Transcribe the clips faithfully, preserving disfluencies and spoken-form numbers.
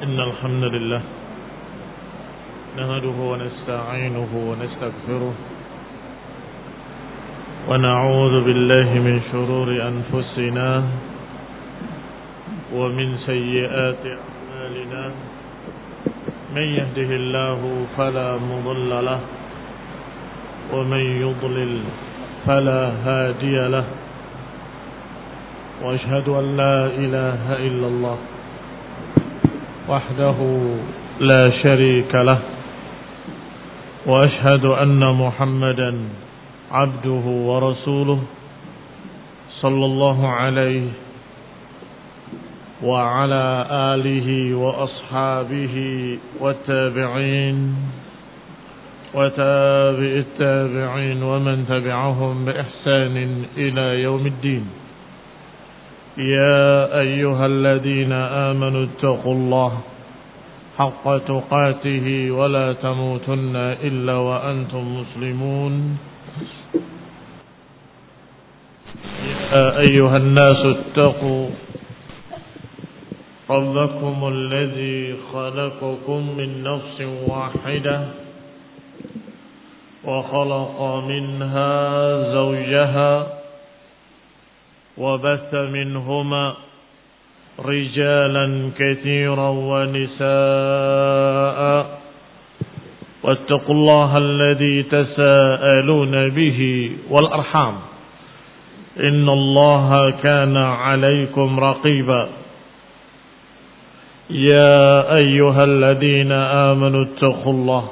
إن الحمد لله نهده ونستعينه ونستغفره ونعوذ بالله من شرور أنفسنا ومن سيئات أعمالنا من يهده الله فلا مضل له ومن يضلل فلا هادي له وأشهد أن لا إله إلا الله وحده لا شريك له وأشهد أن محمدا عبده ورسوله صلى الله عليه وعلى آله وأصحابه والتابعين وتابع التابعين ومن تبعهم بإحسان إلى يوم الدين. يا أيها الذين آمنوا اتقوا الله حق تقاته ولا تموتن إلا وأنتم مسلمون. يا أيها الناس اتقوا ربكم الذي خلقكم من نفس واحدة وخلق منها زوجها وبث منهما رجالا كثيرا ونساء واتقوا الله الذي تساءلون به والأرحام إن الله كان عليكم رقيبا. يا أيها الذين آمنوا اتقوا الله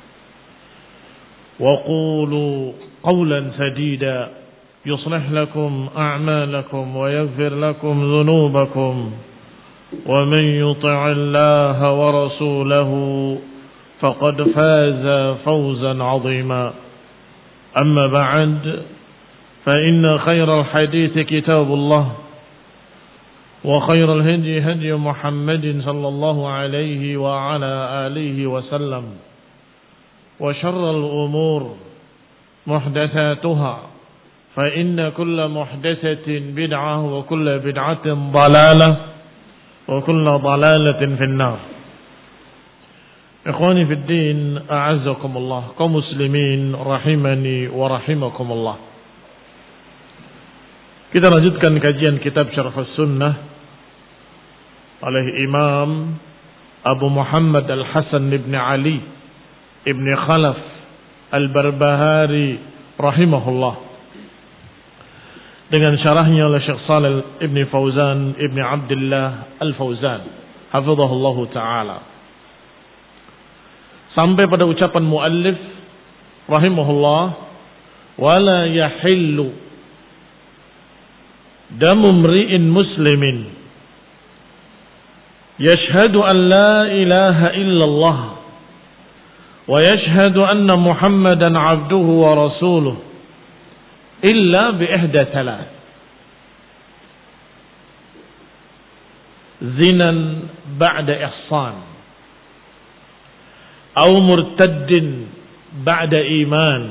وقولوا قولا سديدا يصلح لكم أعمالكم ويغفر لكم ذنوبكم ومن يطع الله ورسوله فقد فاز فوزا عظيما. أما بعد فإن خير الحديث كتاب الله وخير الهدي هدي محمد صلى الله عليه وعلى آله وسلم وشر الأمور محدثاتها فإن كل محدثة بدعة وكل بدعة ضلالة وكل ضلالة في النار. إخواني في الدين أعزكم الله kaum muslimin rahimani wa rahimakumullah. Kita lanjutkan kajian kitab Syarh Sunnah oleh Imam Abu Muhammad Al-Hasan ibn Ali ibn Khalaf Al-Barbahari rahimahullah, dengan syarahnya oleh Syekh Shalih Ibn Fauzan Ibn Abdullah Al-Fauzan hafizahullah ta'ala, sampai pada ucapan muallif rahimahullah, wala yahillu damu mri'in muslimin yashhadu an la ilaha illallah wa yashhadu anna muhammadan abduhu wa rasuluh إلا بإحدى ثلاث: زنا بعد إحصان أو مرتد بعد إيمان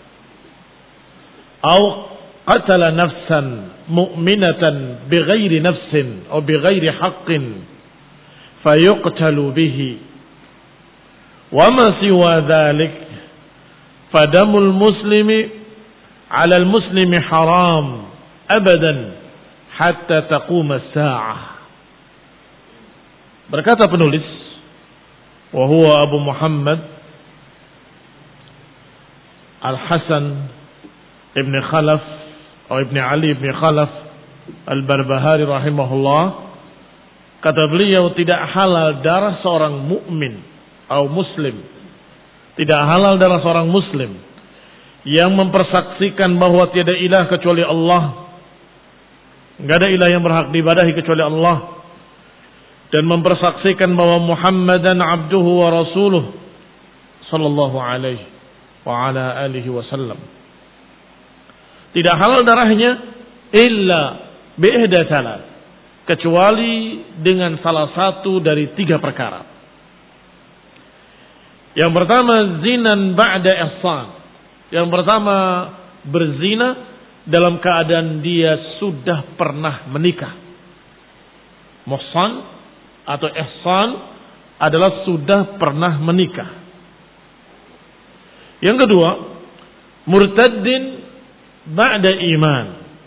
أو قتل نفسا مؤمنة بغير نفس أو بغير حق فيقتل به، وما سوى ذلك فدم المسلم على المسلم حرام أبدا حتى تقوم الساعة. Berkata penulis, wa huwa Abu Muhammad Al-Hasan ibn Khalaf atau ibn Ali ibn Khalaf Al-Barbahari rahimahullah, kata beliau, tidak halal darah seorang mukmin atau muslim, tidak halal darah seorang muslim yang mempersaksikan bahwa tiada ilah kecuali Allah, enggak ada ilah yang berhak diibadahi kecuali Allah, dan mempersaksikan bahwa Muhammadan abduhu wa rasuluh sallallahu alaihi wa ala alihi wasallam. Tidak halal darahnya illa bi'ihda thalath, kecuali dengan salah satu dari tiga perkara. Yang pertama, zinan ba'da ihsan. Yang pertama, berzina dalam keadaan dia sudah pernah menikah. Muhsan atau ihsan adalah sudah pernah menikah. Yang kedua, murtaddin ba'da iman.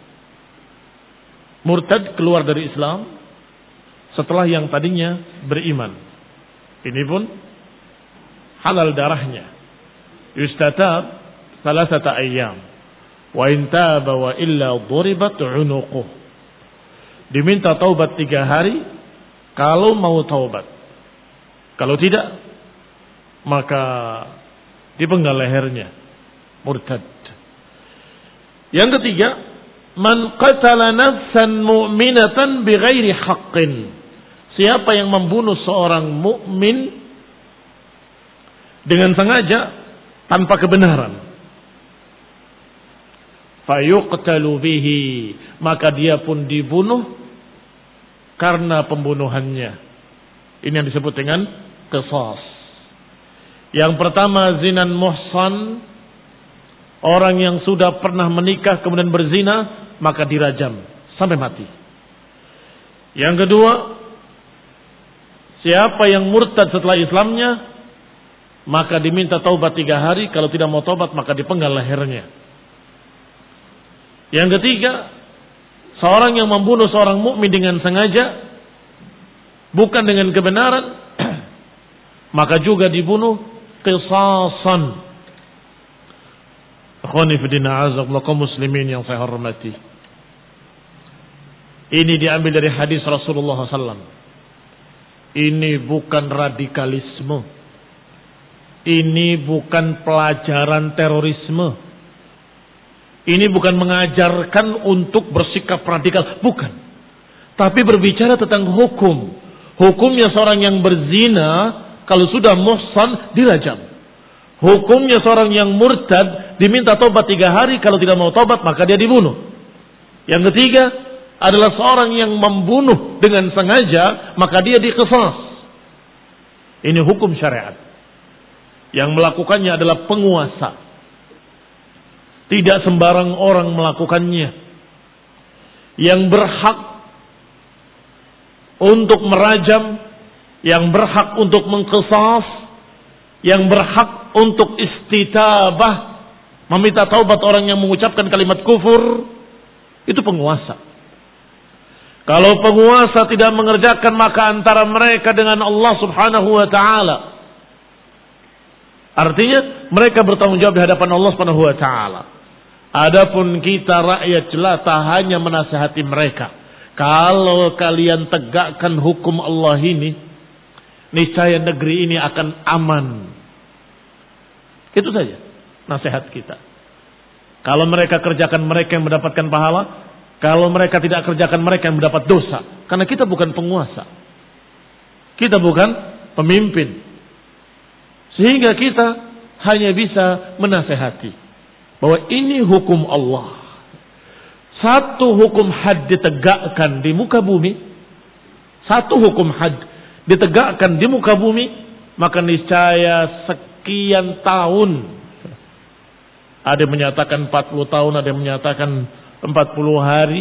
Murtad keluar dari Islam setelah yang tadinya beriman. Ini pun halal darahnya. Yustatab salasata ayyam. Wa in taba wa illa duribat unuquh. Diminta taubat tiga hari kalau mau taubat. Kalau tidak, maka dipenggal lehernya. Murtad. Yang ketiga, man qatala nafsan mu'minatan bighairi haqqin. Siapa yang membunuh seorang mukmin dengan sengaja tanpa kebenaran, fayuqtalu bihi, maka dia pun dibunuh karena pembunuhannya. Ini yang disebut dengan qisas. Yang pertama, zinan muhsan, orang yang sudah pernah menikah kemudian berzina, maka dirajam sampai mati. Yang kedua, siapa yang murtad setelah Islamnya, maka diminta taubat tiga hari. Kalau tidak mau taubat, maka dipenggal lehernya. Yang ketiga, seorang yang membunuh seorang mukmin dengan sengaja, bukan dengan kebenaran, maka juga dibunuh qisasan. Akhwani fi din, a'azakumullah, kaum muslimin yang saya hormati. Ini diambil dari hadis Rasulullah sallallahu alaihi wasallam. Ini bukan radikalisme. Ini bukan pelajaran terorisme. Ini bukan mengajarkan untuk bersikap radikal. Bukan. Tapi berbicara tentang hukum. Hukumnya seorang yang berzina, kalau sudah muhsan, dirajam. Hukumnya seorang yang murtad, diminta tobat tiga hari. Kalau tidak mau tobat, maka dia dibunuh. Yang ketiga adalah seorang yang membunuh dengan sengaja, maka dia diqisas. Ini hukum syariat. Yang melakukannya adalah penguasa. Tidak sembarang orang melakukannya. Yang berhak untuk merajam, yang berhak untuk mengqisas, yang berhak untuk istitabah, meminta taubat orang yang mengucapkan kalimat kufur, itu penguasa. Kalau penguasa tidak mengerjakan, maka antara mereka dengan Allah Subhanahu wa taala. Artinya mereka bertanggung jawab di hadapan Allah Subhanahu wa taala. Adapun kita rakyat jelata hanya menasihati mereka. Kalau kalian tegakkan hukum Allah ini, niscaya negeri ini akan aman. Itu saja nasihat kita. Kalau mereka kerjakan, mereka yang mendapatkan pahala. Kalau mereka tidak kerjakan, mereka yang mendapat dosa. Karena kita bukan penguasa. Kita bukan pemimpin. Sehingga kita hanya bisa menasehati bahwa ini hukum Allah. Satu hukum had ditegakkan di muka bumi. Satu hukum had ditegakkan di muka bumi. Maka niscaya sekian tahun. Ada yang menyatakan empat puluh tahun, ada yang menyatakan empat puluh hari.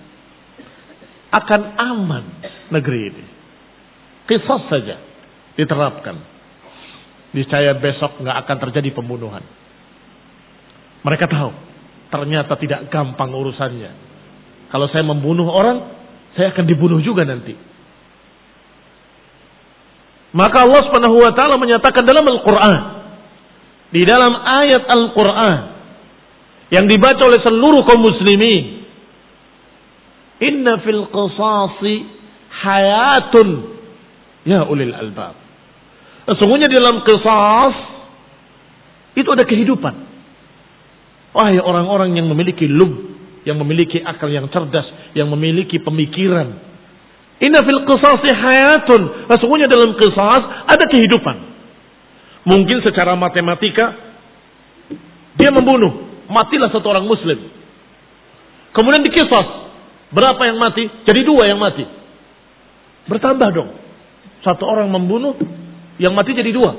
Akan aman negeri ini. Qisas saja diterapkan. Niscaya besok nggak akan terjadi pembunuhan. Mereka tahu ternyata tidak gampang urusannya. Kalau saya membunuh orang, saya akan dibunuh juga nanti. Maka Allah Subhanahu wa taala menyatakan dalam Al-Qur'an, di dalam ayat Al-Qur'an yang dibaca oleh seluruh kaum muslimin, inna fil qisasi hayatun ya ulil albab. Sesungguhnya di dalam qisas itu ada kehidupan. Wahai orang-orang yang memiliki lub, yang memiliki akal yang cerdas, yang memiliki pemikiran. Inna fil qisasi hayatun. Sesungguhnya dalam qisas ada kehidupan. Mungkin secara matematika dia membunuh, matilah satu orang muslim. Kemudian dikisas, berapa yang mati? Jadi dua yang mati. Bertambah dong. Satu orang membunuh, yang mati jadi dua.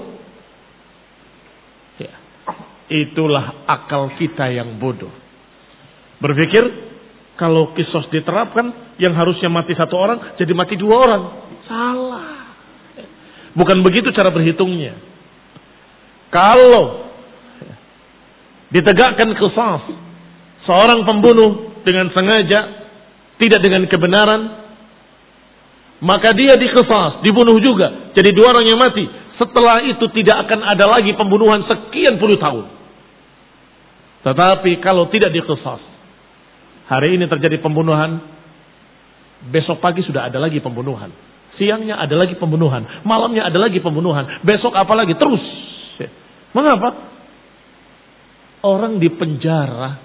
Ya. Itulah akal kita yang bodoh. Berpikir kalau kisos diterapkan, yang harusnya mati satu orang jadi mati dua orang. Salah. Bukan begitu cara berhitungnya. Kalau ditegakkan qisas, seorang pembunuh dengan sengaja, tidak dengan kebenaran, maka dia diqisas, dibunuh juga. Jadi dua orang yang mati. Setelah itu tidak akan ada lagi pembunuhan sekian puluh tahun. Tetapi kalau tidak diqisas, hari ini terjadi pembunuhan, besok pagi sudah ada lagi pembunuhan. Siangnya ada lagi pembunuhan. Malamnya ada lagi pembunuhan. Besok apa lagi? Terus. Mengapa? Orang di penjara,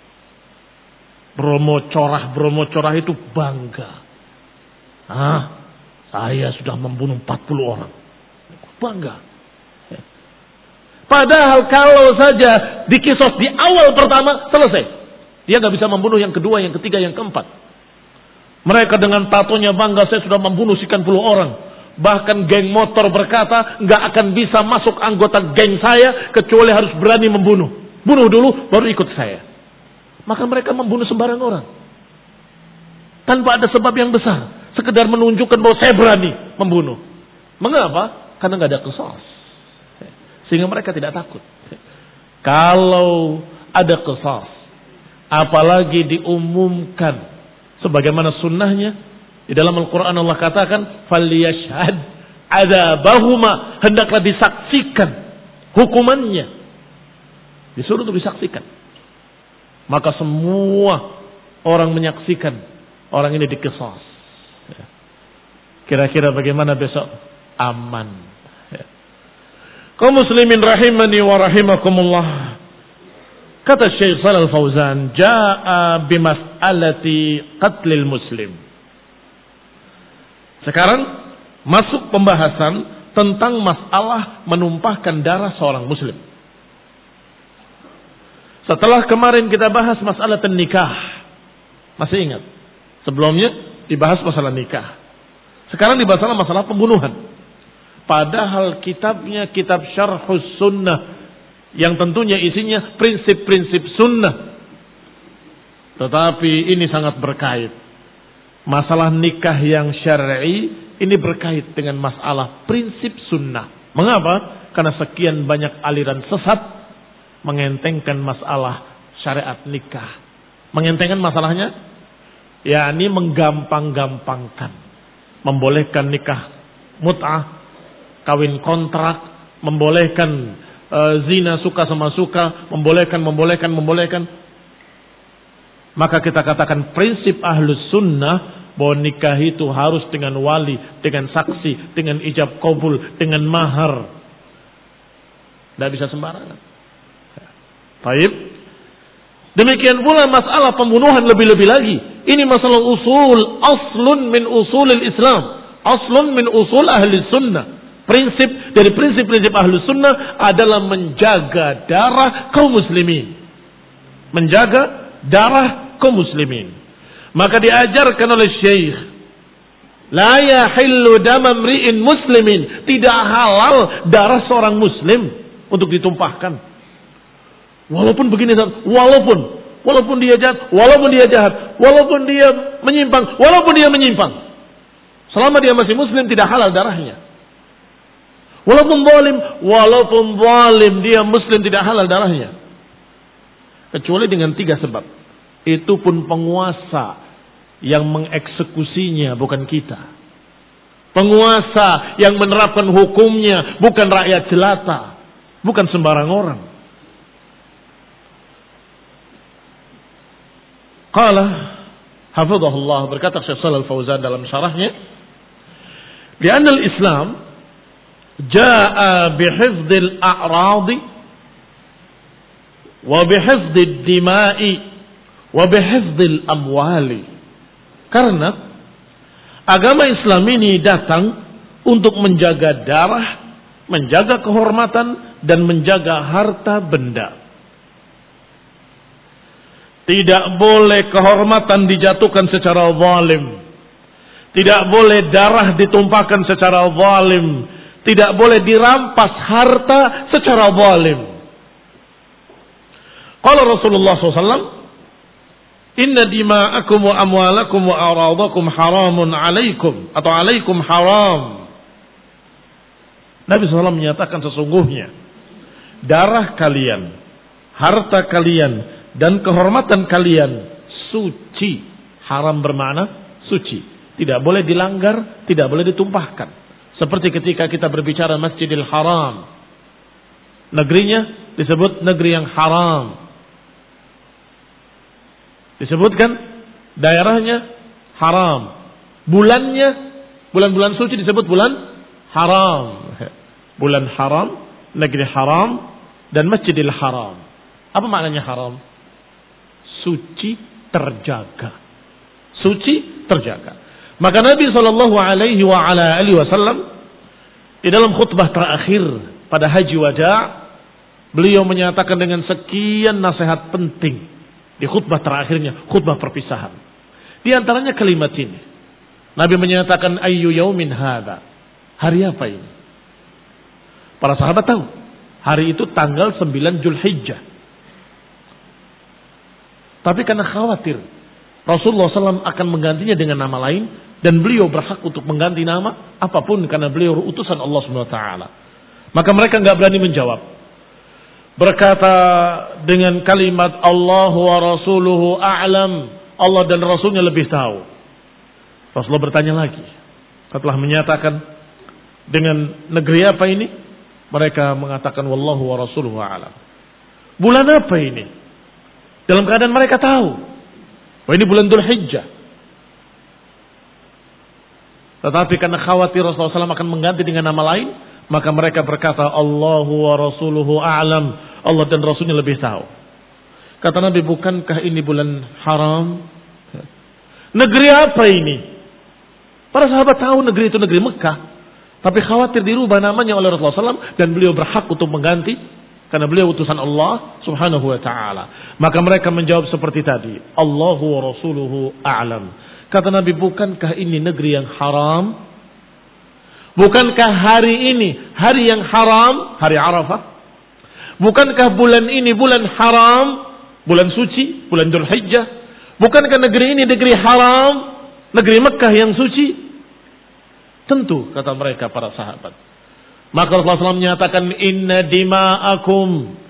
Bromo Corah, Bromo Corah itu bangga. Ah, saya sudah membunuh empat puluh orang. Bangga. Padahal kalau saja dikisos di awal pertama, selesai. Dia nggak bisa membunuh yang kedua, yang ketiga, yang keempat. Mereka dengan tatonya bangga, saya sudah membunuh sekian puluh orang. Bahkan geng motor berkata, nggak akan bisa masuk anggota geng saya kecuali harus berani membunuh. Bunuh dulu, baru ikut saya. Maka mereka membunuh sembarang orang. Tanpa ada sebab yang besar. Sekedar menunjukkan bahwa saya berani membunuh. Mengapa? Karena nggak ada qisas. Sehingga mereka tidak takut. Kalau ada qisas, apalagi diumumkan sebagaimana sunnahnya, di dalam Al-Quran Allah katakan, فَلْيَشْهَدْ عَذَابَهُمَا, hendaklah disaksikan hukumannya. Disuruh untuk disaksikan. Maka semua orang menyaksikan orang ini diqisas. Kira-kira bagaimana besok? Aman. Kaum muslimin rahimani wa rahimakumullah. Kata Syekh Shalal Fauzan, jaa bimas'alati qatlil muslim. Sekarang masuk pembahasan tentang masalah menumpahkan darah seorang muslim. Setelah kemarin kita bahas masalah nikah. Masih ingat? Sebelumnya dibahas masalah nikah. Sekarang dibahas masalah pembunuhan. Padahal kitabnya kitab Syarhus Sunnah, yang tentunya isinya prinsip-prinsip sunnah. Tetapi ini sangat berkait. Masalah nikah yang syar'i ini berkait dengan masalah prinsip sunnah. Mengapa? Karena sekian banyak aliran sesat mengentengkan masalah syariat nikah. Mengentengkan masalahnya, yakni menggampang-gampangkan. Membolehkan nikah mut'ah, kawin kontrak, membolehkan e, zina suka sama suka, membolehkan, membolehkan, membolehkan. Maka kita katakan prinsip ahlus sunnah bahwa nikah itu harus dengan wali, dengan saksi, dengan ijab qabul, dengan mahar. Tidak bisa sembarangan. Baik. Demikian pula masalah pembunuhan lebih-lebih lagi. Ini masalah usul, aslun min usulil Islam, aslun min usul ahli sunnah. Prinsip dari prinsip-prinsip ahlu sunnah adalah menjaga darah kaum muslimin. Menjaga darah kaum muslimin. Maka diajarkan oleh Syekh, la yahillu dama mri'in muslimin, tidak halal darah seorang muslim untuk ditumpahkan. Walaupun begini, walaupun walaupun dia jahat, walaupun dia jahat, walaupun dia menyimpang, walaupun dia menyimpang. Selama dia masih muslim tidak halal darahnya. Walaupun zalim, walaupun zalim dia muslim tidak halal darahnya. Kecuali dengan tiga sebab. Itu pun penguasa yang mengeksekusinya, bukan kita. Penguasa yang menerapkan hukumnya, bukan rakyat jelata, bukan sembarang orang. Qala hafizahullah, berkata Syekh Shalal Fauzan dalam syarahnya, li'anna al-Islam jaa bihifdzil a'radi wa bihifdzid dima'i wa bihifdzil amwali. Karena agama Islam ini datang untuk menjaga darah, menjaga kehormatan dan menjaga harta benda. Tidak boleh kehormatan dijatuhkan secara zalim. Tidak boleh darah ditumpahkan secara zalim. Tidak boleh dirampas harta secara zalim. Qala Rasulullah sallallahu alaihi wasallam, inna dima'akum wa amwalakum wa a'radakum haramun alaikum, atau alaikum haram. Nabi shallallahu alaihi wasallam menyatakan sesungguhnya darah kalian, harta kalian, dan kehormatan kalian suci. Haram bermakna suci. Tidak boleh dilanggar, tidak boleh ditumpahkan. Seperti ketika kita berbicara Masjidil Haram. Negerinya disebut negeri yang haram. Disebutkan daerahnya haram. Bulannya, bulan-bulan suci disebut bulan haram. Bulan haram, negeri haram, dan Masjidil Haram. Apa maknanya haram? Suci terjaga. Suci terjaga. Maka Nabi shallallahu alaihi wasallam di dalam khutbah terakhir pada Haji Wada, beliau menyatakan dengan sekian nasihat penting di khutbah terakhirnya, khutbah perpisahan. Di antaranya kalimat ini. Nabi menyatakan ayyu yaumin hadza. Hari apa ini? Para sahabat tahu. Hari itu tanggal sembilan Zulhijjah. Tapi karena khawatir Rasulullah shallallahu alaihi wasallam akan menggantinya dengan nama lain, dan beliau berhak untuk mengganti nama apapun karena beliau utusan Allah subhanahu wa taala. Maka mereka nggak berani menjawab. Berkata dengan kalimat Allah wa rasuluhu a'lam. Allah dan Rasulnya lebih tahu. Rasulullah bertanya lagi. Setelah menyatakan dengan negeri apa ini? Mereka mengatakan wallahu wa rasuluhu a'lam. Bulan apa ini? Dalam keadaan mereka tahu. Wah, ini bulan Dzulhijjah. Tetapi karena khawatir Rasulullah shallallahu alaihi wasallam akan mengganti dengan nama lain, maka mereka berkata Allahu wa rasuluhu a'lam. Allah dan Rasulnya lebih tahu. Kata Nabi, bukankah ini bulan haram? Negeri apa ini? Para sahabat tahu negeri itu negeri Mekah. Tapi khawatir dirubah namanya oleh Rasulullah shallallahu alaihi wasallam, dan beliau berhak untuk mengganti karena beliau utusan Allah subhanahu wa ta'ala. Maka mereka menjawab seperti tadi. Allahu wa rasuluhu a'lam. Kata Nabi, bukankah ini negeri yang haram? Bukankah hari ini hari yang haram? Hari Arafah? Bukankah bulan ini bulan haram? Bulan suci? Bulan Dzulhijjah? Bukankah negeri ini negeri haram? Negeri Mekah yang suci? Tentu, kata mereka para sahabat. Maka Rasulullah shallallahu alaihi wasallam menyatakan, inna dima'akum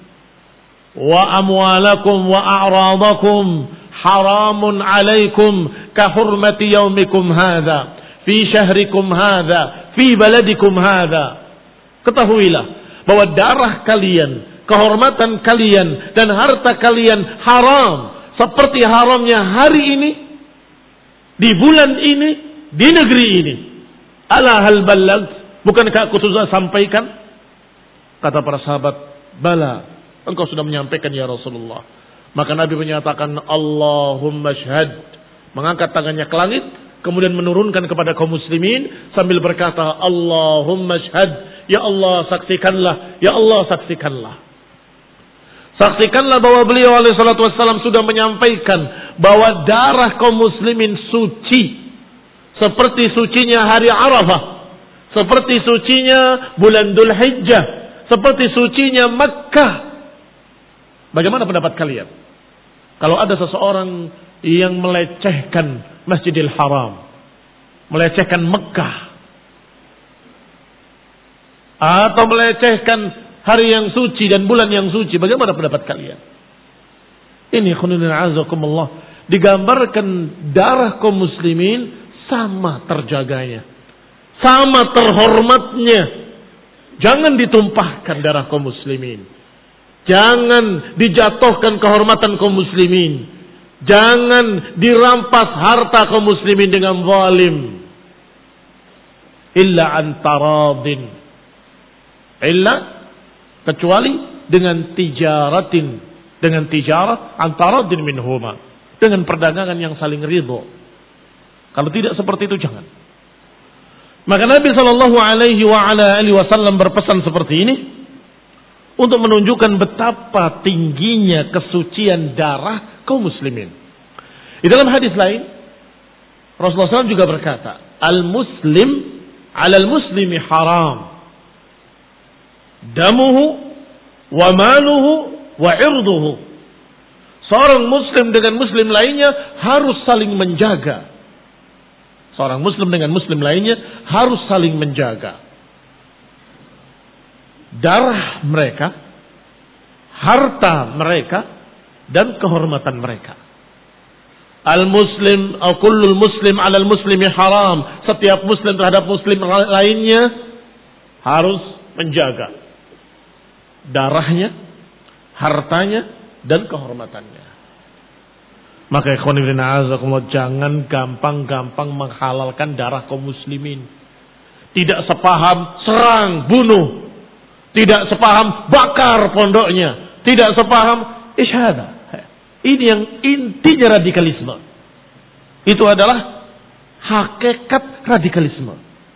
wa amwalakum wa a'radakum haramun alaikum kahurmati yaumikum hadha fi syahrikum hadha fi baladikum hadha. Ketahuilah bahwa darah kalian, kehormatan kalian, dan harta kalian haram seperti haramnya hari ini, di bulan ini, di negeri ini. Ala hal balagh, bukankah aku sudah sampaikan? Kata para sahabat, bala, engkau sudah menyampaikan ya Rasulullah. Maka Nabi menyatakan Allahumma syhad, mengangkat tangannya ke langit, kemudian menurunkan kepada kaum muslimin sambil berkata Allahumma syhad, ya Allah saksikanlah, ya Allah saksikanlah. Saksikanlah bahwa beliau alaihi salatu wassalam sudah menyampaikan bahwa darah kaum muslimin suci seperti sucinya hari Arafah, seperti sucinya bulan Dzulhijjah, seperti sucinya Makkah. Bagaimana pendapat kalian? Kalau ada seseorang yang melecehkan Masjidil Haram, melecehkan Mekah, atau melecehkan hari yang suci dan bulan yang suci, bagaimana pendapat kalian? Ini khununun azakumullah, digambarkan darah kaum muslimin sama terjaganya, sama terhormatnya. Jangan ditumpahkan darah kaum muslimin. Jangan dijatuhkan kehormatan kaum muslimin. Jangan dirampas harta kaum muslimin dengan zalim. Illa antaradin. Illa, kecuali dengan tijaratin. Dengan tijarah antaradin minhuma. Dengan perdagangan yang saling ridho. Kalau tidak seperti itu jangan. Maka Nabi Shallallahu Alaihi Wasallam berpesan seperti ini untuk menunjukkan betapa tingginya kesucian darah kaum muslimin. Di dalam hadis lain, Rasulullah shallallahu alaihi wasallam juga berkata, al-muslim alal muslimi haram, damuhu wa maluhu wa irduhu. Seorang muslim dengan muslim lainnya harus saling menjaga. Seorang muslim dengan muslim lainnya harus saling menjaga. darah mereka, harta mereka, dan kehormatan mereka. Al-muslim atau kullul muslim 'alal muslimi haram. Setiap muslim terhadap muslim lainnya harus menjaga darahnya, hartanya, dan kehormatannya. Maka ikhwan fillah a'azakumullah, jangan gampang-gampang menghalalkan darah kaum muslimin. Tidak sepaham, serang, bunuh. Tidak sepaham, bakar pondoknya. Tidak sepaham, isyhada. Ini yang intinya radikalisme. Itu adalah hakikat radikalisme.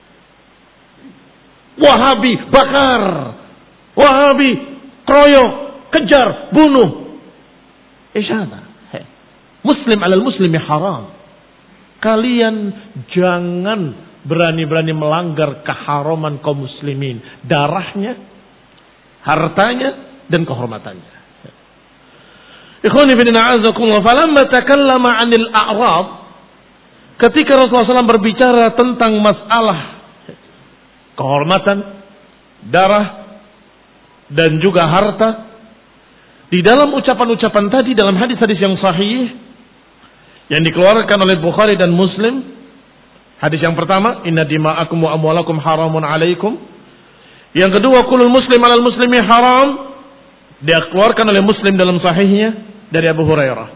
Wahabi, bakar. Wahabi, kroyok, kejar, bunuh. Isyhada. Muslim alal muslimi haram. Kalian jangan berani-berani melanggar keharaman kaum muslimin. Darahnya, hartanya, dan kehormatannya. Ikhwani fillah a'azakumullah, falamma takallama 'anil a'rad, ketika Rasulullah shallallahu alaihi wasallam berbicara tentang masalah kehormatan, darah, dan juga harta, di dalam ucapan-ucapan tadi, dalam hadis-hadis yang sahih yang dikeluarkan oleh Bukhari dan Muslim, hadis yang pertama, inna dima'akum wa amwalakum haramun alaikum. Yang kedua, kulul muslim alal muslimi haram, dia keluarkan oleh Muslim dalam sahihnya dari Abu Hurairah.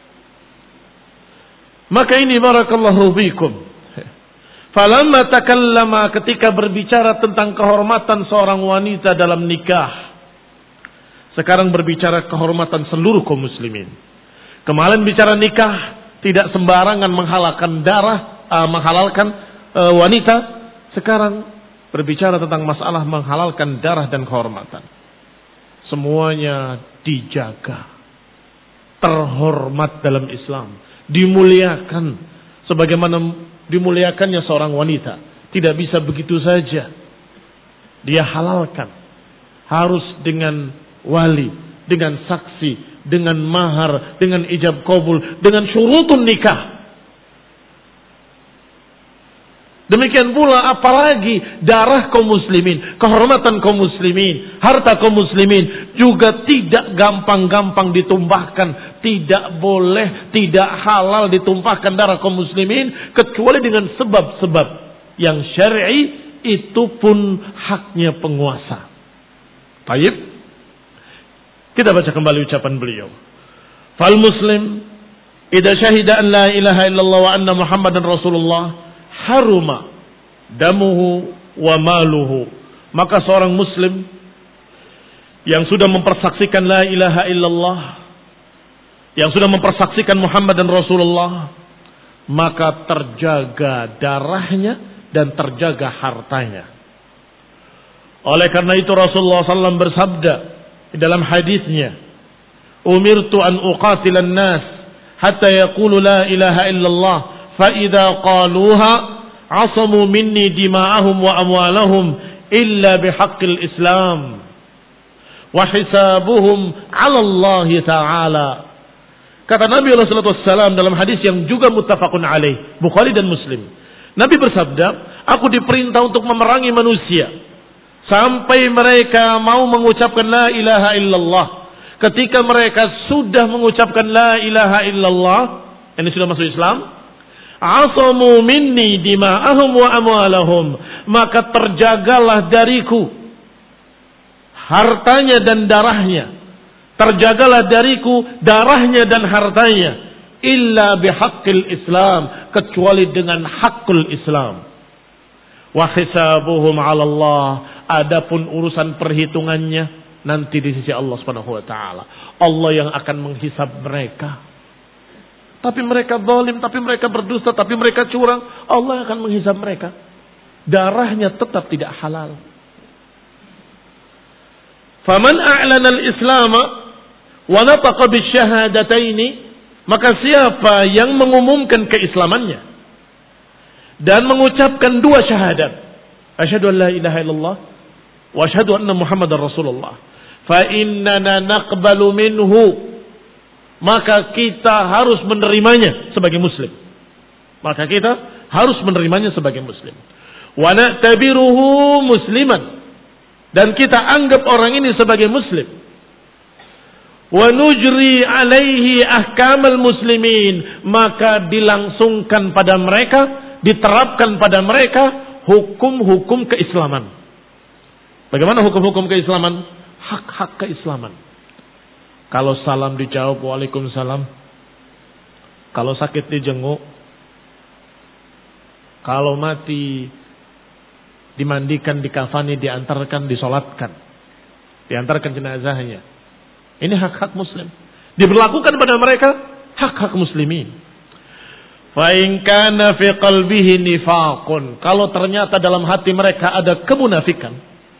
Maka ini barakallahu fikum, falamma takallama, ketika berbicara tentang kehormatan seorang wanita dalam nikah, sekarang berbicara kehormatan seluruh kaum muslimin. Kemarin bicara nikah, tidak sembarangan menghalalkan darah, uh, menghalalkan uh, wanita. Sekarang berbicara tentang masalah menghalalkan darah dan kehormatan. Semuanya dijaga, terhormat dalam Islam, dimuliakan sebagaimana dimuliakannya seorang wanita. Tidak bisa begitu saja dia halalkan, harus dengan wali, dengan saksi, dengan mahar, dengan ijab kabul, dengan syurutun nikah. Demikian pula apalagi darah kaum muslimin, kehormatan kaum muslimin, harta kaum muslimin juga tidak gampang-gampang ditumpahkan. Tidak boleh, tidak halal ditumpahkan darah kaum muslimin kecuali dengan sebab-sebab yang syar'i, itu pun haknya penguasa. Baik, kita baca kembali ucapan beliau. Fal muslim idza syahida an la ilaha illallah wa anna muhammadan rasulullah haruma damuhu wa maluhu. Maka seorang muslim yang sudah mempersaksikan la ilaha illallah, yang sudah mempersaksikan Muhammad dan Rasulullah, maka terjaga darahnya dan terjaga hartanya. Oleh karena itu Rasulullah sallallahu alaihi wasallam bersabda di dalam hadisnya, umirtu an uqatilan nas hatta yaqulu la ilaha illallah fa idza qaluha asamu minni dima'ahum wa amwalahum illa bihaqqil islam wa hisabuhum 'ala Allah taala. Kata Nabi sallallahu alaihi wasallam dalam hadis yang juga muttafaqun alaih, Bukhari dan Muslim, Nabi bersabda, aku diperintah untuk memerangi manusia sampai mereka mau mengucapkan la ilaha illallah. Ketika mereka sudah mengucapkan la ilaha illallah, ini sudah masuk Islam, asamu minni dima'ahum wa amwalahum, maka terjagalah dariku hartanya dan darahnya, terjagalah dariku darahnya dan hartanya, illa bihaqqil Islam, kecuali dengan hakul Islam. Wa hisabuhum 'ala Allah, adapun urusan perhitungannya nanti di sisi Allah Subhanahu wa taala. Allah yang akan menghisab mereka. Tapi mereka zalim, tapi mereka berdusta, tapi mereka curang, Allah akan menghisab mereka. Darahnya tetap tidak halal. Faman a'lana al-Islam wa nataqa bisyahadataini, maka siapa yang mengumumkan keislamannya dan mengucapkan dua syahadat, asyhadu an la ilaha illallah wa asyhadu anna muhammadar rasulullah, fa innana naqbalu minhu, maka kita harus menerimanya sebagai muslim. Maka kita harus menerimanya sebagai muslim. Wa na'tabiruhu musliman, dan kita anggap orang ini sebagai muslim, wa nujri alaihi ahkamal muslimin, maka dilangsungkan pada mereka, diterapkan pada mereka hukum-hukum keislaman. Bagaimana hukum-hukum keislaman? Hak-hak keislaman. Kalau salam dijawab waalaikumsalam, kalau sakit dijenguk, kalau mati dimandikan, dikafani, diantarkan, disolatkan, diantarkan jenazahnya. Ini hak-hak muslim. Diberlakukan pada mereka hak-hak muslimin. Fa in kana fi qalbihi nifaqun, kalau ternyata dalam hati mereka ada kemunafikan,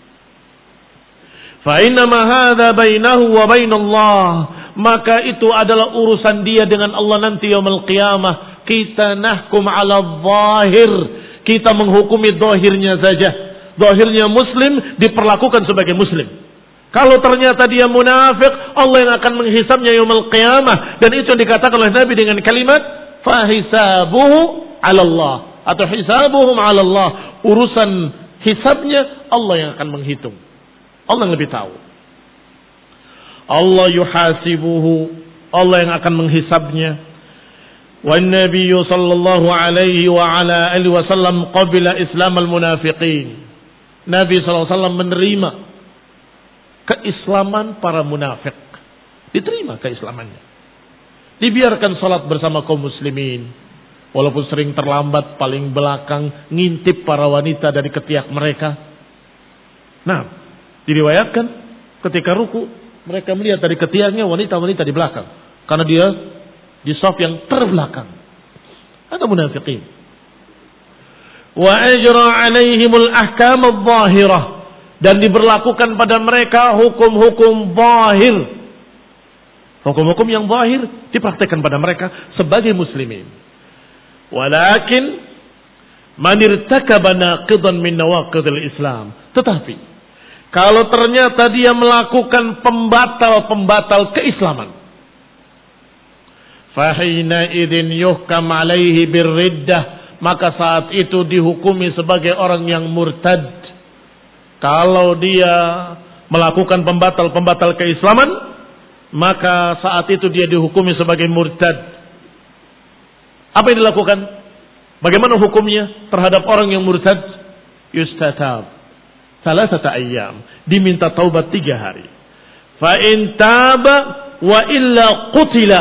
fa inna ma hadza bainahu wa bainallah, maka itu adalah urusan dia dengan Allah nanti yaumul qiyamah. Kita nahkum ala zahir, kita menghukumi zahirnya saja. Zahirnya muslim diperlakukan sebagai muslim. Kalau ternyata dia munafik, Allah yang akan menghisabnya yaumul qiyamah, dan itu yang dikatakan oleh Nabi dengan kalimat fahisabuhu ala Allah, atau hisabuhum ala Allah. Urusan hisabnya Allah yang akan menghitung. Allah yang lebih tahu. Allah yuhasibuhu, Allah yang akan menghisabnya. Wan Nabiyyu sallallahu alaihi wa ala alihi wasallam qabila Islam al-munafiqin. Nabi sallallahu alaihi wasallam menerima keislaman para munafik. Diterima keislamannya. Dibiarkan salat bersama kaum muslimin. Walaupun sering terlambat, paling belakang, ngintip para wanita dari ketiak mereka. Nah, diriwayatkan ketika ruku, mereka melihat dari ketiaknya wanita-wanita di belakang. Karena dia di saf yang terbelakang. Ada munafiqin. Wa ajra alaihimul ahkam adh-dhahirah, dan diberlakukan pada mereka hukum-hukum zahir. Hukum-hukum yang zahir dipraktikkan pada mereka sebagai muslimin. Walakin man irtakaba naqidan min nawaqidil Islam. Tetapi kalau ternyata dia melakukan pembatal-pembatal keislaman, fahina idin yuhkam alaihi birriddah, maka saat itu dihukumi sebagai orang yang murtad. Kalau dia melakukan pembatal-pembatal keislaman, maka saat itu dia dihukumi sebagai murtad. Apa yang dilakukan? Bagaimana hukumnya terhadap orang yang murtad? Yustatab salasata ayyam, diminta taubat tiga hari. Fa in taba wa illa qutila,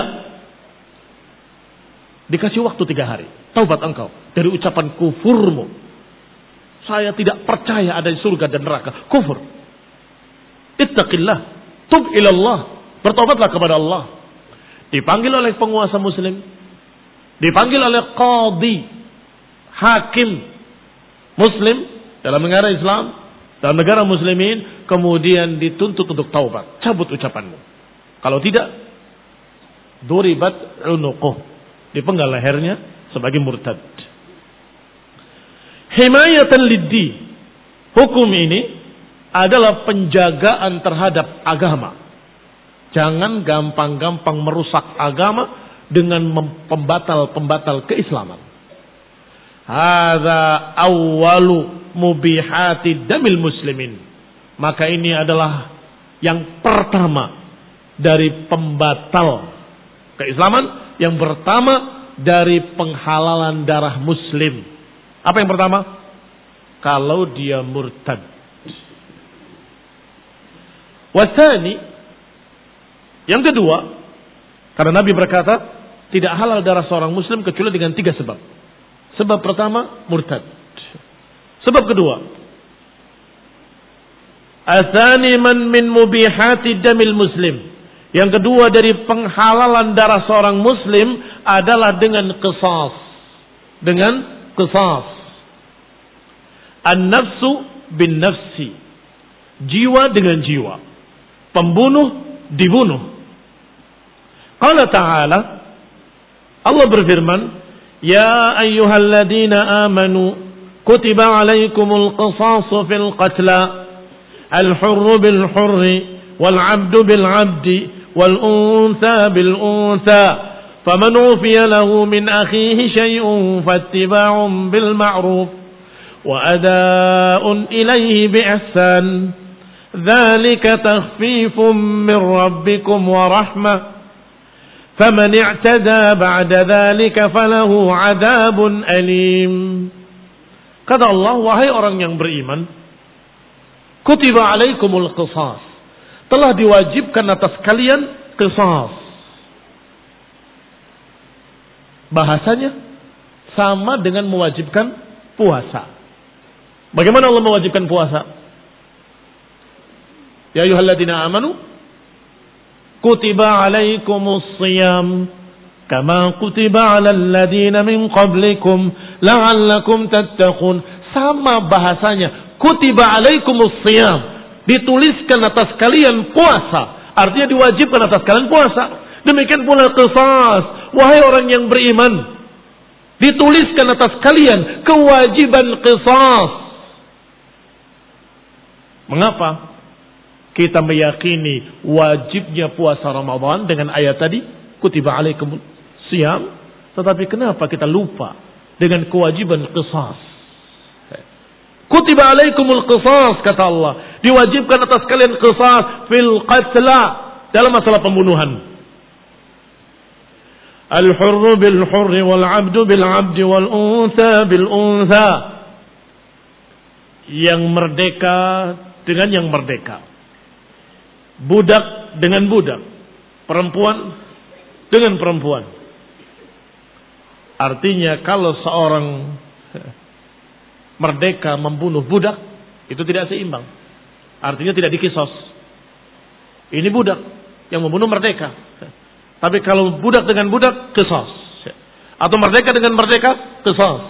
dikasih waktu tiga hari. Taubat engkau dari ucapan kufurmu. Saya tidak percaya ada surga dan neraka. Kufur. Ittaqillah. Tub ilallah. Bertobatlah kepada Allah. Dipanggil oleh penguasa muslim. Dipanggil oleh qadhi, hakim muslim dalam negara Islam, dalam negara muslimin. Kemudian dituntut untuk taubat. Cabut ucapanmu. Kalau tidak, duribat unuquh, dipenggal lehernya sebagai murtad. Himayatan liddi, hukum ini adalah penjagaan terhadap agama. Jangan gampang-gampang merusak agama dengan pembatal-pembatal keislaman. Hadza awwalu mubihati damil muslimin. Maka ini adalah yang pertama dari pembatal keislaman, yang pertama dari penghalalan darah muslim. Apa yang pertama? Kalau dia murtad. Wasani, yang kedua, karena Nabi berkata tidak halal darah seorang muslim kecuali dengan tiga sebab. Sebab pertama, murtad. Sebab kedua, asani man min mubihati damil muslim. Yang kedua dari penghalalan darah seorang muslim adalah dengan qisas. Dengan qisas. An-nafsu bin nafsi. Jiwa dengan jiwa. Pembunuh dibunuh. Qala ta'ala, Allah berfirman, ya ayyuhalladzina amanu kutiba alaikumul qisasu fil qatla al-hurru bil hurri wal 'abdu bil 'abdi والأنثى بالأنثى فمن عفي له من أخيه شيء فاتباع بالمعروف وأداء إليه بإحسان Dzalika takhfifum min rabbikum wa rahmah. Faman i'tada ba'da dzalika falahu 'adzabun alim. Kata Allah, wahai orang yang beriman, kutiba alaikumul qisas. Telah diwajibkan atas kalian qisas. Bahasanya sama dengan mewajibkan puasa. Bagaimana Allah mewajibkan puasa? Ya ayyuhalladzina amanu kutiba alaikumus shiyam kama kutiba alal ladzina min qablikum la'allakum tattaqun. Sama bahasanya, kutiba alaikumus shiyam, dituliskan atas kalian puasa, artinya diwajibkan atas kalian puasa. Demikian pula qisas, wahai orang yang beriman, dituliskan atas kalian kewajiban qisas. Mengapa kita meyakini wajibnya puasa Ramadan dengan ayat tadi, kutiba alaikum siyam, tetapi kenapa kita lupa dengan kewajiban qisas? Kutiba alaikumul qisas, kata Allah, diwajibkan atas kalian qisas fil qatla, dalam masalah pembunuhan. Al-hurru bil hurri wal 'abdu bil 'abdi wal untha bil untha. Yang merdeka dengan yang merdeka. Budak dengan budak, perempuan dengan perempuan. Artinya kalau seorang merdeka membunuh budak, itu tidak seimbang. Artinya tidak dikisos. Ini budak yang membunuh merdeka. Tapi kalau budak dengan budak, kisos. Atau merdeka dengan merdeka, kisos.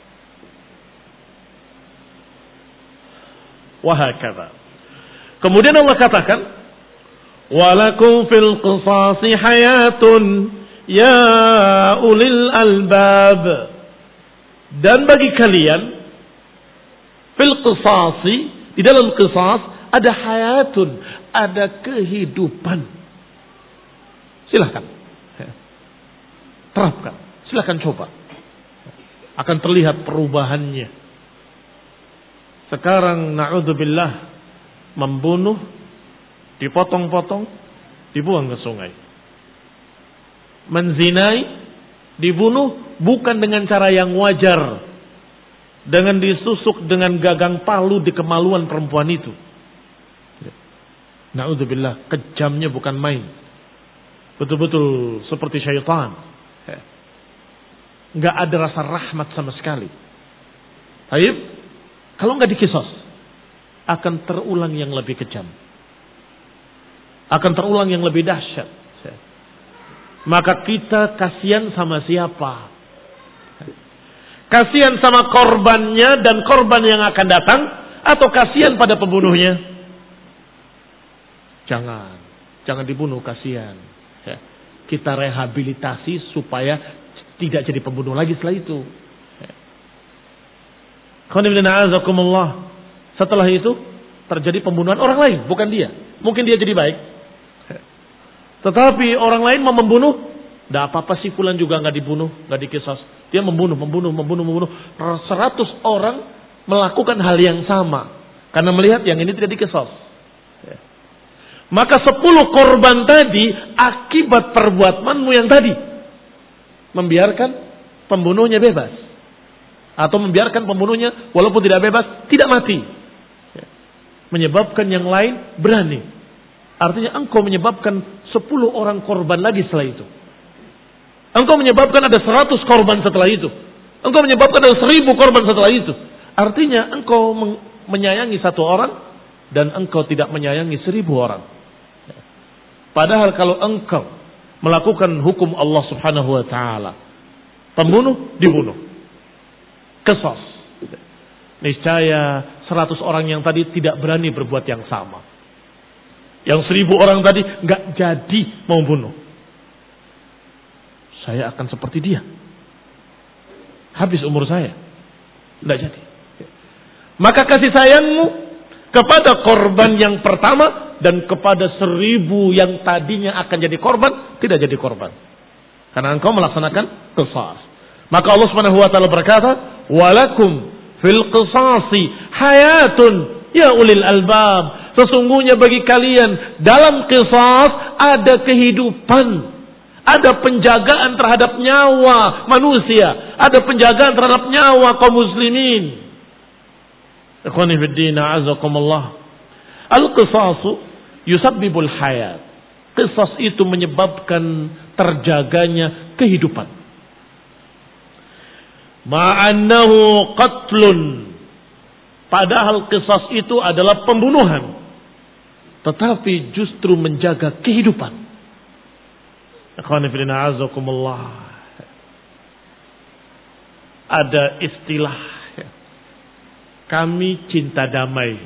Wahakadha. Kemudian Allah katakan, walakum fil qisasi hayatun ya ulil albab. Dan bagi kalian fil qisasi, di dalam qisas ada hayatun, ada kehidupan. Silahkan terapkan, silahkan coba, akan terlihat perubahannya. Sekarang na'udzubillah, membunuh dipotong-potong, dibuang ke sungai. Menzinai, dibunuh bukan dengan cara yang wajar, dengan disusuk dengan gagang palu di kemaluan perempuan itu. Na'udzubillah, kejamnya bukan main. Betul-betul seperti syaitan. Enggak ada rasa rahmat sama sekali. Baik, kalau enggak dikisos, akan terulang yang lebih kejam. Akan terulang yang lebih dahsyat. Maka kita kasihan sama siapa? Kasihan sama korbannya dan korban yang akan datang, atau kasihan pada pembunuhnya? Jangan, jangan dibunuh, kasihan. Kita rehabilitasi supaya tidak jadi pembunuh lagi setelah itu. Setelah itu terjadi pembunuhan orang lain, bukan dia. Mungkin dia jadi baik, tetapi orang lain mau membunuh, tidak apa-apa sih, fulan juga nggak dibunuh, nggak dikisos. Dia membunuh, membunuh, membunuh, membunuh. Seratus orang melakukan hal yang sama karena melihat yang ini tidak dikisos. Maka sepuluh korban tadi akibat perbuatanmu yang tadi, membiarkan pembunuhnya bebas, atau membiarkan pembunuhnya walaupun tidak bebas, tidak mati, menyebabkan yang lain berani. Artinya engkau menyebabkan sepuluh orang korban lagi setelah itu. Engkau menyebabkan ada seratus korban setelah itu. Engkau menyebabkan ada seribu korban setelah itu. Artinya engkau menyayangi satu orang dan engkau tidak menyayangi seribu orang. Padahal kalau engkau melakukan hukum Allah Subhanahu wa taala, pembunuh dibunuh, qisas, niscaya seratus orang yang tadi tidak berani berbuat yang sama. Yang seribu orang tadi nggak jadi mau bunuh. Saya akan seperti dia, habis umur saya, nggak jadi. Maka kasih sayangmu kepada korban yang pertama dan kepada seribu yang tadinya akan jadi korban, tidak jadi korban, karena engkau melaksanakan qisas. Maka Allah Subhanahu wa taala berkata, walakum fil qisasi hayatun Ya ulil albab, sesungguhnya bagi kalian dalam qisas ada kehidupan, ada penjagaan terhadap nyawa manusia, ada penjagaan terhadap nyawa kaum muslimin. Ikhwani fid din, a'azakumullah. Al-qisasu yusabbibul hayat. Qisas itu menyebabkan terjaganya kehidupan. Ma'annahu qatlun. Padahal qisas itu adalah pembunuhan. Tetapi justru menjaga kehidupan. Ikhwani fillah a'azakumullah. Ada istilah, kami cinta damai,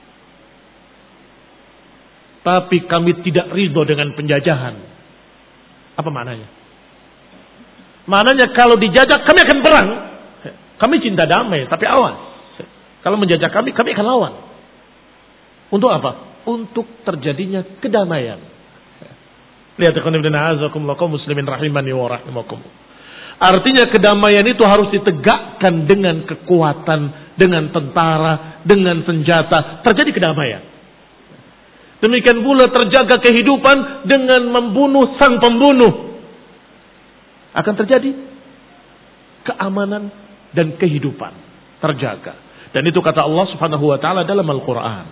tapi kami tidak ridho dengan penjajahan. Apa maknanya? Maknanya kalau dijajah kami akan perang. Kami cinta damai, tapi awas. Kalau menjajah kami, kami akan lawan. Untuk apa? Untuk terjadinya kedamaian. Lihat kaum muslimin rahimani wa rahimakum. Artinya kedamaian itu harus ditegakkan dengan kekuatan, dengan tentara, dengan senjata. Terjadi kedamaian. Demikian pula terjaga kehidupan dengan membunuh sang pembunuh. Akan terjadi keamanan dan kehidupan terjaga. Dan itu kata Allah Subhanahu wa taala dalam Al-Qur'an.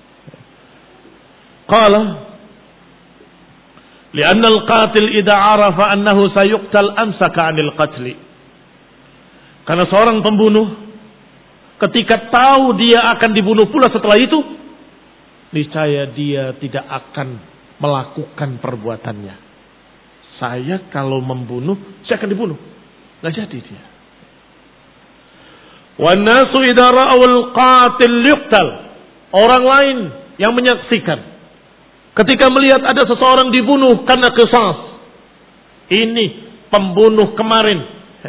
Qala li'anna al-qatil idza 'arafa annahu sayuqtal amsaka 'anil qatl. Karena seorang pembunuh ketika tahu dia akan dibunuh pula setelah itu, niscaya dia tidak akan melakukan perbuatannya. Saya kalau membunuh, saya akan dibunuh. Nggak jadi dia. Wan nasu idza ra'awul qatil yuqtal. Orang lain yang menyaksikan ketika melihat ada seseorang dibunuh karena qisas. Ini pembunuh kemarin.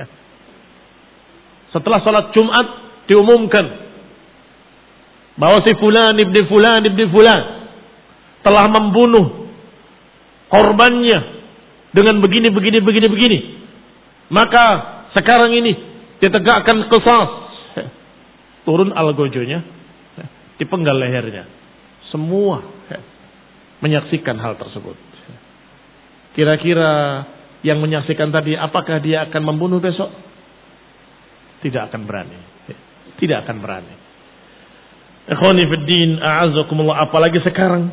Setelah salat Jumat diumumkan bahwa si fulan ibni fulan ibni fulan telah membunuh korbannya dengan begini begini begini begini. Maka sekarang ini ditegakkan qisas. Turun algojonya, dipenggal lehernya. Semua menyaksikan hal tersebut. Kira-kira yang menyaksikan tadi, apakah dia akan membunuh besok? Tidak akan berani. Tidak akan berani. Ikhwani fid din, a'azakumullah, apalagi sekarang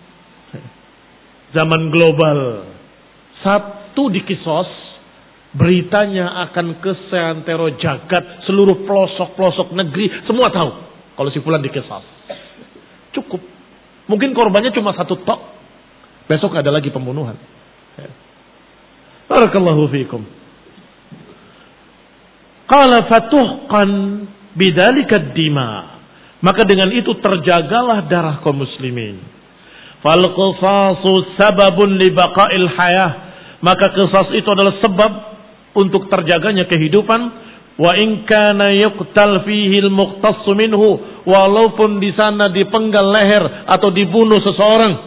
zaman global. Satu dikisos, beritanya akan ke seantero jagat, seluruh pelosok-pelosok negeri, semua tahu kalau si fulan dikisas. Cukup. Mungkin korbannya cuma satu tok. Besok ada lagi pembunuhan. Barakallahu fiikum. Qala fatuhqan bidzalika dima. Maka dengan itu terjagalah darah kaum muslimin. Fal qisasu sababun li baqa'il hayah. Maka qisas itu adalah sebab untuk terjaganya kehidupan. Wa in kana yuqtal fihi al-muqtass minhu, walaupun di sana dipenggal leher atau dibunuh seseorang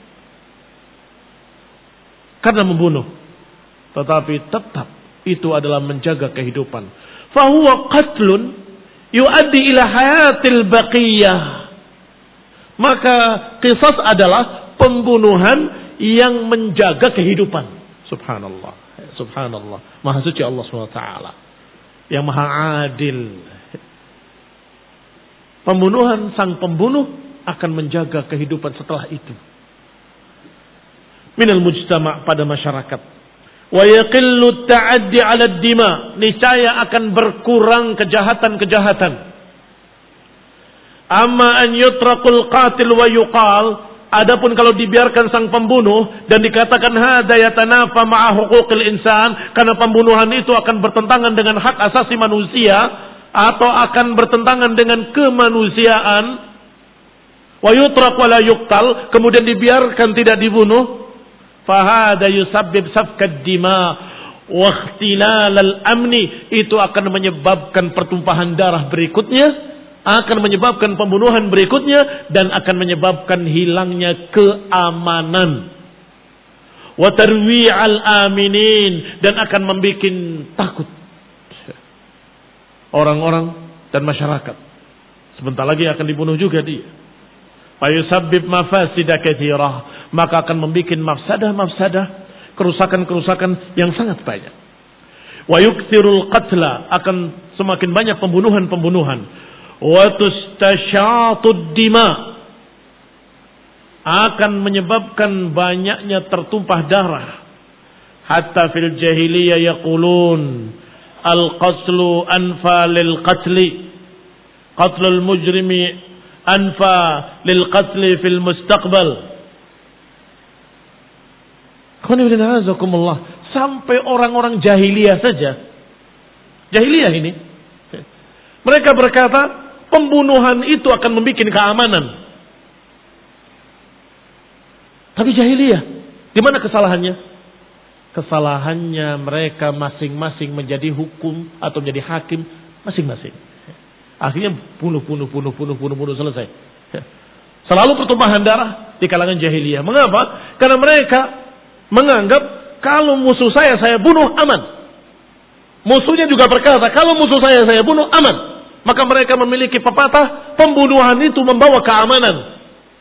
karena membunuh, tetapi tetap itu adalah menjaga kehidupan. Fa huwa qatlun yuaddi ila hayatil baqiyah. Maka qisas adalah pembunuhan yang menjaga kehidupan. Subhanallah. Subhanallah. Maha suci Allah subhanahu wa taala yang maha adil. Pembunuhan sang pembunuh akan menjaga kehidupan setelah itu. Minal mujtama' pada masyarakat. Wa yaqillu ta'addi 'ala ad-dima. Niscaya akan berkurang kejahatan-kejahatan. Amma an yutraqul qatil wa yuqal. Adapun kalau dibiarkan sang pembunuh dan dikatakan hada yatanafa ma'a huquqil insan, karena pembunuhan itu akan bertentangan dengan hak asasi manusia atau akan bertentangan dengan kemanusiaan, wa yutraq wa la yuqtal, kemudian dibiarkan tidak dibunuh, fa hada yusabbib safkad dima wa ikhtilal al-amni, itu akan menyebabkan pertumpahan darah berikutnya, akan menyebabkan pembunuhan berikutnya, dan akan menyebabkan hilangnya keamanan. Wa tarwi'al aminin, dan akan membuat takut orang-orang dan masyarakat. Sebentar lagi akan dibunuh juga dia. Fayusabbib mafasidah katsirah, maka akan membuat mafsadah-mafsadah, kerusakan-kerusakan yang sangat banyak. Wa yukthirul qatla, akan semakin banyak pembunuhan-pembunuhan. Wa tustasyatud dima, akan menyebabkan banyaknya tertumpah darah. Hatta fil jahiliyah yaqulun al-qatlu anfa lil qatli, qatlul mujrimi anfa lil qatli fil mustaqbal. Sampai orang-orang jahiliyah saja, jahiliyah ini, mereka berkata pembunuhan itu akan membuat keamanan. Tapi jahiliyah, di mana kesalahannya? Kesalahannya mereka masing-masing menjadi hukum atau menjadi hakim masing-masing. Akhirnya bunuh, bunuh, bunuh, bunuh, bunuh, bunuh, selesai. Selalu pertumpahan darah di kalangan jahiliyah. Mengapa? Karena mereka menganggap kalau musuh saya saya bunuh aman. Musuhnya juga berkata kalau musuh saya saya bunuh aman. Maka mereka memiliki pepatah pembunuhan itu membawa keamanan.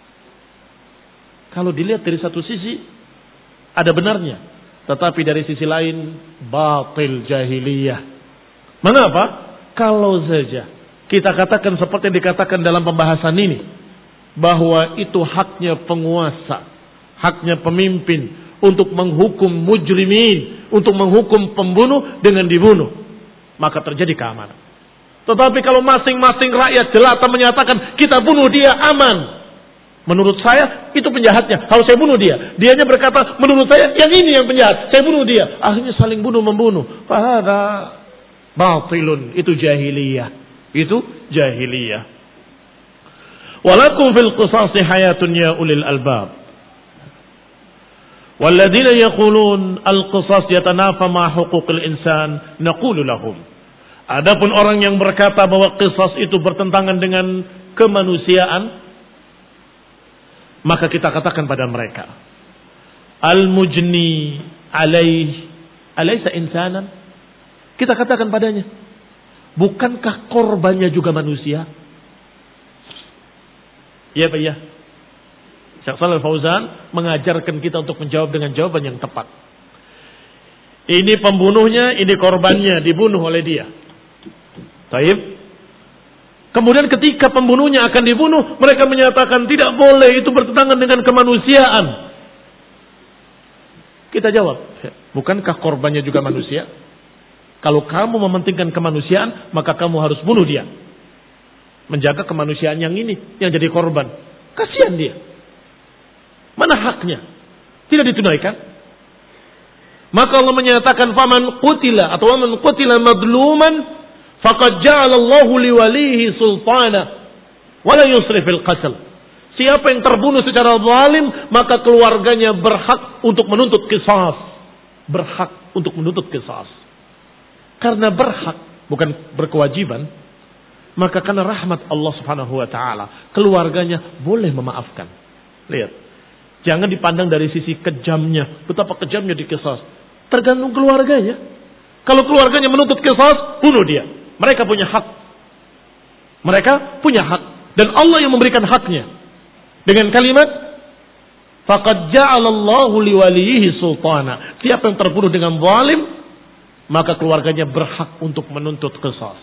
Kalau dilihat dari satu sisi ada benarnya, tetapi dari sisi lain batil jahiliyah. Mengapa? Kalau saja kita katakan seperti yang dikatakan dalam pembahasan ini, bahwa itu haknya penguasa, haknya pemimpin untuk menghukum mujrimin, untuk menghukum pembunuh dengan dibunuh, maka terjadi keamanan. Tetapi kalau masing-masing rakyat jelata menyatakan kita bunuh dia aman, menurut saya itu penjahatnya, kalau saya bunuh dia. Dianya berkata menurut saya yang ini yang penjahat, saya bunuh dia. Akhirnya saling bunuh-membunuh. Fahada batilun, itu jahiliyah. Itu jahiliyah. Walakum fil qisasi hayatun ya ulil albab. Walladzina yaqulun al-qisas yatanafa ma huquqil insan naqulu lahum. Adapun orang yang berkata bahwa qisas itu bertentangan dengan kemanusiaan, maka kita katakan pada mereka, al-mujni alaih alaysa insanan? Kita katakan padanya, bukankah korbannya juga manusia? Ya Pak ya. Syekh Shalal Fauzan mengajarkan kita untuk menjawab dengan jawaban yang tepat. Ini pembunuhnya, ini korbannya, dibunuh oleh dia. Taib. Kemudian ketika pembunuhnya akan dibunuh, mereka menyatakan tidak boleh, itu bertentangan dengan kemanusiaan. Kita jawab, bukankah korbannya juga manusia? Kalau kamu mementingkan kemanusiaan, maka kamu harus bunuh dia. Menjaga kemanusiaan yang ini, yang jadi korban. Kasihan dia. Mana haknya? Tidak ditunaikan. Maka Allah menyatakan, faman qutila atau faman qutila madluman faqad ja'alallahu liwalihi sultana wala yusrif fil qatl. Siapa yang terbunuh secara zalim, maka keluarganya berhak untuk menuntut qisas. Berhak untuk menuntut qisas. Karena berhak, bukan berkewajiban, maka karena rahmat Allah Subhanahu wa taala, keluarganya boleh memaafkan. Lihat. Jangan dipandang dari sisi kejamnya, betapa kejamnya di qisas. Tergantung keluarganya. Kalau keluarganya menuntut qisas, bunuh dia. Mereka punya hak. Mereka punya hak. Dan Allah yang memberikan haknya. Dengan kalimat, faqad ja'alallahu liwalihi sultana. Siapa yang terbunuh dengan zalim, maka keluarganya berhak untuk menuntut qisas.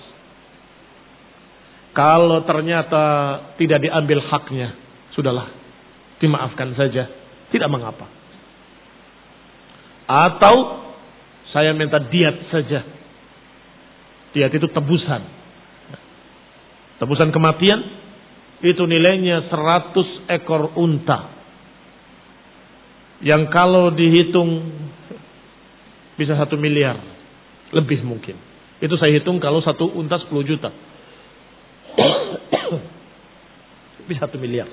Kalau ternyata tidak diambil haknya, sudahlah, dimaafkan saja. Tidak mengapa. Atau saya minta diat saja. Diat itu tebusan. Tebusan kematian itu nilainya seratus ekor unta. Yang kalau dihitung bisa satu miliar. Lebih mungkin. Itu saya hitung kalau satu unta sepuluh juta. Bisa satu miliar.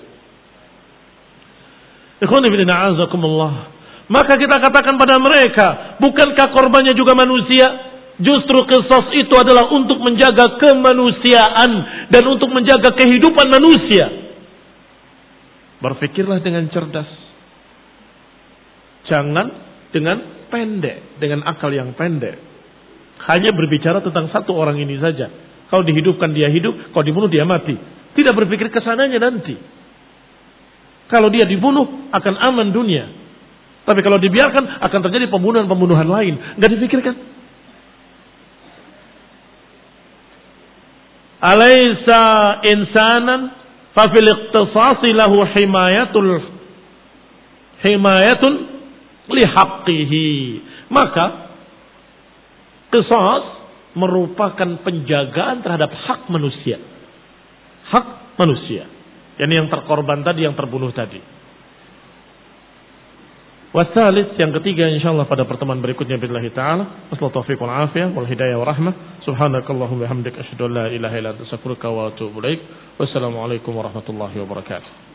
Maka kita katakan pada mereka, bukankah korbannya juga manusia? Justru qisas itu adalah untuk menjaga kemanusiaan dan untuk menjaga kehidupan manusia. Berpikirlah dengan cerdas. Jangan dengan pendek, dengan akal yang pendek. Hanya berbicara tentang satu orang ini saja. Kalau dihidupkan dia hidup, kalau dibunuh dia mati. Tidak berpikir kesananya nanti. Kalau dia dibunuh akan aman dunia. Tapi kalau dibiarkan akan terjadi pembunuhan-pembunuhan lain. Enggak dipikirkan. Alaysa insanan fa fil iqtisasi lahu himayatul himayatun li haqqihi. Maka qisas merupakan penjagaan terhadap hak manusia. Hak manusia. Yani yang terkorban tadi, yang terbunuh tadi. Wasalis, yang ketiga insyaallah pada pertemuan berikutnya billahi taala. Wassalatu taufiq wal afiyah wal hidayah wa rahmah. Subhanakallahumma wa bihamdika asyhadu an la ilaha illa anta astaghfiruka wa atubu ilaik. Wassalamualaikum warahmatullahi wabarakatuh.